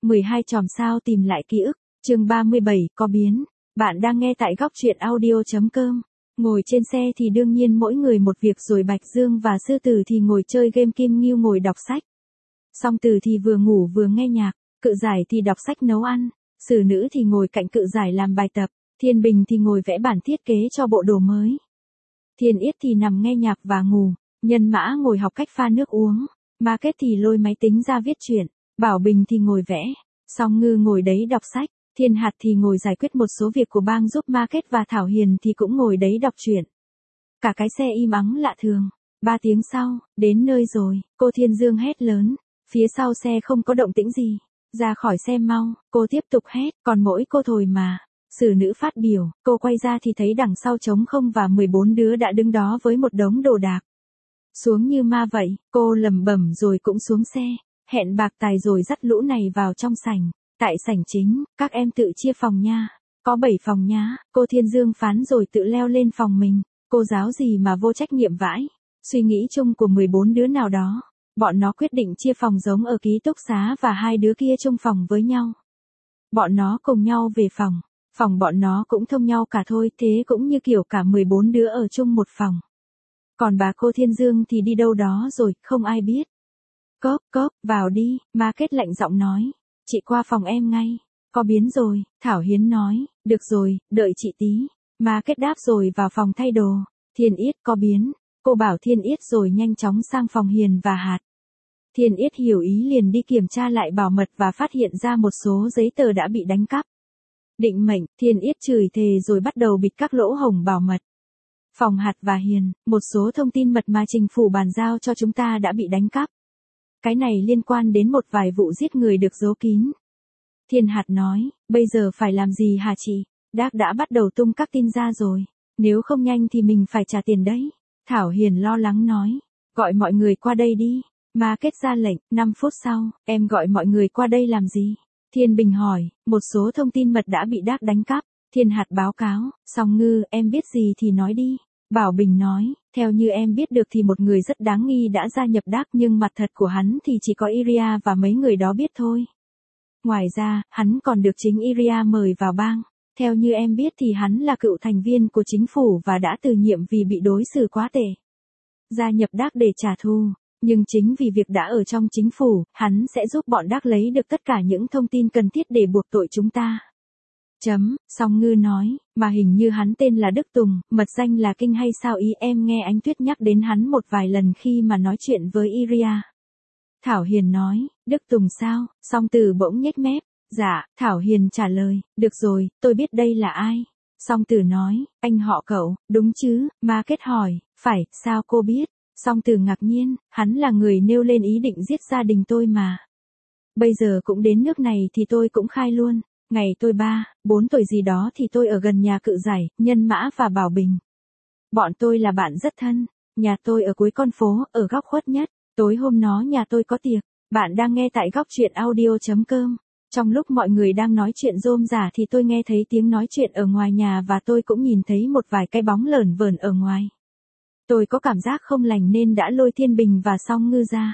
12 chòm sao tìm lại ký ức, chương 37, có biến. Bạn đang nghe tại góc truyện audio.com. Ngồi trên xe thì đương nhiên mỗi người một việc rồi Bạch Dương và Sư Tử thì ngồi chơi game, Kim Ngưu ngồi đọc sách. Song Tử thì vừa ngủ vừa nghe nhạc, Cự Giải thì đọc sách nấu ăn, Sử Nữ thì ngồi cạnh Cự Giải làm bài tập, Thiên Bình thì ngồi vẽ bản thiết kế cho bộ đồ mới. Thiên Yết thì nằm nghe nhạc và ngủ, Nhân Mã ngồi học cách pha nước uống, Ma Kết thì lôi máy tính ra viết truyện, Bảo Bình thì ngồi vẽ, Song Ngư ngồi đấy đọc sách, Thiên Hạt thì ngồi giải quyết một số việc của bang giúp Ma Kết và Thảo Hiền thì cũng ngồi đấy đọc truyện. Cả cái xe im ắng lạ thường. 3 tiếng sau, đến nơi rồi, cô Thiên Dương hét lớn, phía sau xe không có động tĩnh gì. Ra khỏi xe mau, cô tiếp tục hét, còn mỗi cô thôi mà. Sử Nữ phát biểu, cô quay ra thì thấy đằng sau trống không và 14 đứa đã đứng đó với một đống đồ đạc. Xuống như ma vậy, cô lẩm bẩm rồi cũng xuống xe, hẹn bạc tài rồi dắt lũ này vào trong sảnh. Tại sảnh chính, các em tự chia phòng nha. Có 7 phòng nhá, cô Thiên Dương phán rồi tự leo lên phòng mình. Cô giáo gì mà vô trách nhiệm vãi. Suy nghĩ chung của 14 đứa nào đó. Bọn nó quyết định chia phòng giống ở ký túc xá và 2 đứa kia chung phòng với nhau. Bọn nó cùng nhau về phòng. Phòng bọn nó cũng thông nhau cả thôi, thế cũng như kiểu cả 14 đứa ở chung một phòng. Còn bà cô Thiên Dương thì đi đâu đó rồi, không ai biết. Cốp cốp, vào đi, Ma Kết lạnh giọng nói. Chị qua phòng em ngay. Có biến rồi, Thảo Hiến nói. Được rồi, đợi chị tí. Ma Kết đáp rồi vào phòng thay đồ. Thiên Yết có biến. Cô bảo Thiên Yết rồi nhanh chóng sang phòng Hiền và Hạt. Thiên Yết hiểu ý liền đi kiểm tra lại bảo mật và phát hiện ra một số giấy tờ đã bị đánh cắp. Định mệnh, Thiên Yết chửi thề rồi bắt đầu bịt các lỗ hổng bảo mật. Phòng Hạt và Hiền, một số thông tin mật mà chính phủ bàn giao cho chúng ta đã bị đánh cắp. Cái này liên quan đến một vài vụ giết người được giấu kín. Thiên Hạt nói, bây giờ phải làm gì hả chị? Đác đã bắt đầu tung các tin ra rồi. Nếu không nhanh thì mình phải trả tiền đấy. Thảo Hiền lo lắng nói, gọi mọi người qua đây đi. Ma Kết ra lệnh, 5 phút sau, em gọi mọi người qua đây làm gì? Thiên Bình hỏi, một số thông tin mật đã bị Đác đánh cắp. Thiên Hạt báo cáo, Song Ngư, em biết gì thì nói đi. Bảo Bình nói, theo như em biết được thì một người rất đáng nghi đã gia nhập Đác nhưng mặt thật của hắn thì chỉ có Iria và mấy người đó biết thôi. Ngoài ra, hắn còn được chính Iria mời vào bang. Theo như em biết thì hắn là cựu thành viên của chính phủ và đã từ nhiệm vì bị đối xử quá tệ. Gia nhập Đác để trả thù. Nhưng chính vì việc đã ở trong chính phủ, hắn sẽ giúp bọn Đác lấy được tất cả những thông tin cần thiết để buộc tội chúng ta. Song Ngư nói, mà hình như hắn tên là Đức Tùng, mật danh là Kinh hay sao ý, em nghe Ánh Tuyết nhắc đến hắn một vài lần khi mà nói chuyện với Iria. Thảo Hiền nói, Đức Tùng sao? Song Tử bỗng nhếch mép. Dạ, Thảo Hiền trả lời, được rồi, tôi biết đây là ai. Song Tử nói, anh họ cậu, đúng chứ? Ma Kết hỏi, phải, sao cô biết? Song Tử ngạc nhiên, hắn là người nêu lên ý định giết gia đình tôi mà. Bây giờ cũng đến nước này thì tôi cũng khai luôn. Ngày tôi 3, 4 tuổi gì đó thì tôi ở gần nhà Cự Giải, Nhân Mã và Bảo Bình. Bọn tôi là bạn rất thân. Nhà tôi ở cuối con phố, ở góc khuất nhất. Tối hôm đó nhà tôi có tiệc. Bạn đang nghe tại góc truyện audio.com. Trong lúc mọi người đang nói chuyện rôm rả thì tôi nghe thấy tiếng nói chuyện ở ngoài nhà và tôi cũng nhìn thấy một vài cái bóng lởn vởn ở ngoài. Tôi có cảm giác không lành nên đã lôi Thiên Bình và Song Ngư ra.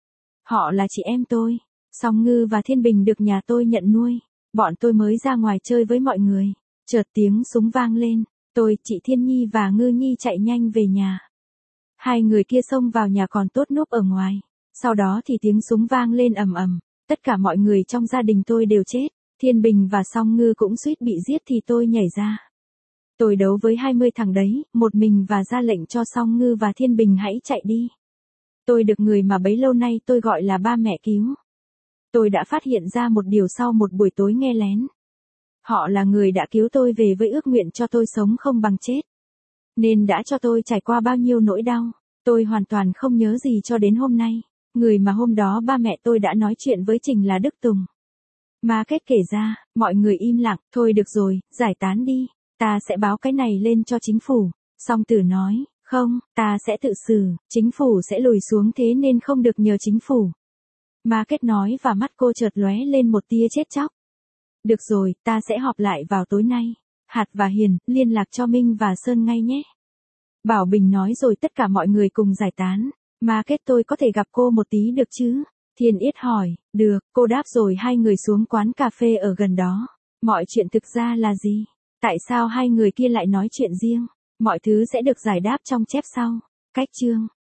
Họ là chị em tôi. Song Ngư và Thiên Bình được nhà tôi nhận nuôi. Bọn tôi mới ra ngoài chơi với mọi người. Chợt tiếng súng vang lên. Tôi, chị Thiên Nhi và Ngư Nhi chạy nhanh về nhà. Hai người kia xông vào nhà còn tốt núp ở ngoài. Sau đó thì tiếng súng vang lên ầm ầm. Tất cả mọi người trong gia đình tôi đều chết. Thiên Bình và Song Ngư cũng suýt bị giết thì tôi nhảy ra. Tôi đấu với 20 thằng đấy, một mình và ra lệnh cho Song Ngư và Thiên Bình hãy chạy đi. Tôi được người mà bấy lâu nay tôi gọi là ba mẹ cứu. Tôi đã phát hiện ra một điều sau một buổi tối nghe lén. Họ là người đã cứu tôi về với ước nguyện cho tôi sống không bằng chết. Nên đã cho tôi trải qua bao nhiêu nỗi đau. Tôi hoàn toàn không nhớ gì cho đến hôm nay. Người mà hôm đó ba mẹ tôi đã nói chuyện với Trình là Đức Tùng. Ma Kết kể ra, mọi người im lặng, thôi được rồi, giải tán đi. Ta sẽ báo cái này lên cho chính phủ. Song Tử nói, không, ta sẽ tự xử, chính phủ sẽ lùi xuống thế nên không được nhờ chính phủ. Ma Kết nói và mắt cô chợt lóe lên một tia chết chóc. Được rồi, ta sẽ họp lại vào tối nay. Hạt và Hiền, liên lạc cho Minh và Sơn ngay nhé. Bảo Bình nói rồi tất cả mọi người cùng giải tán. Ma Kết tôi có thể gặp cô một tí được chứ? Thiên Yết hỏi, được, cô đáp rồi hai người xuống quán cà phê ở gần đó. Mọi chuyện thực ra là gì? Tại sao hai người kia lại nói chuyện riêng? Mọi thứ sẽ được giải đáp trong chép sau. Cách chương